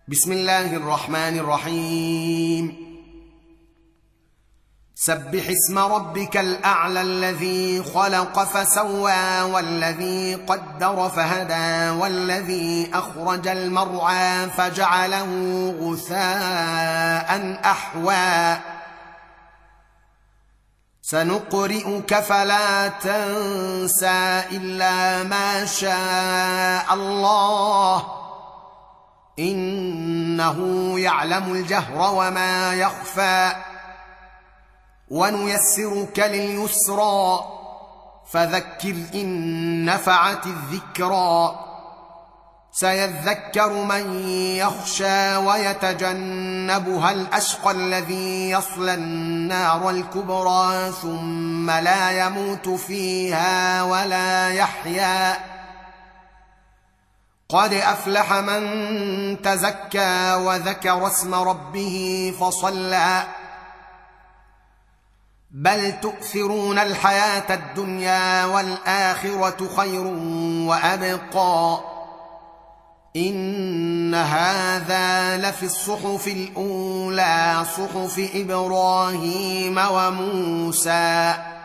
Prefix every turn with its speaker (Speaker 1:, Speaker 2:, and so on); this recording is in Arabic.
Speaker 1: بسم الله الرحمن الرحيم. سبح اسم ربك الأعلى الذي خلق فسوى والذي قدر فهدى والذي أخرج المرعى فجعله غثاء أحوى سنقرئك فلا تنسى إلا ما شاء الله إنه يعلم الجهر وما يخفى ونيسرك لليسرى فذكر إن نفعت الذكرى سيذكر من يخشى ويتجنبها الأشقى الذي يصلى النار الكبرى ثم لا يموت فيها ولا يحيا قد أفلح من تزكى وذكر اسم ربه فصلى بل تؤثرون الحياة الدنيا والآخرة خير وأبقى إن هذا لفي الصحف الأولى صحف إبراهيم وموسى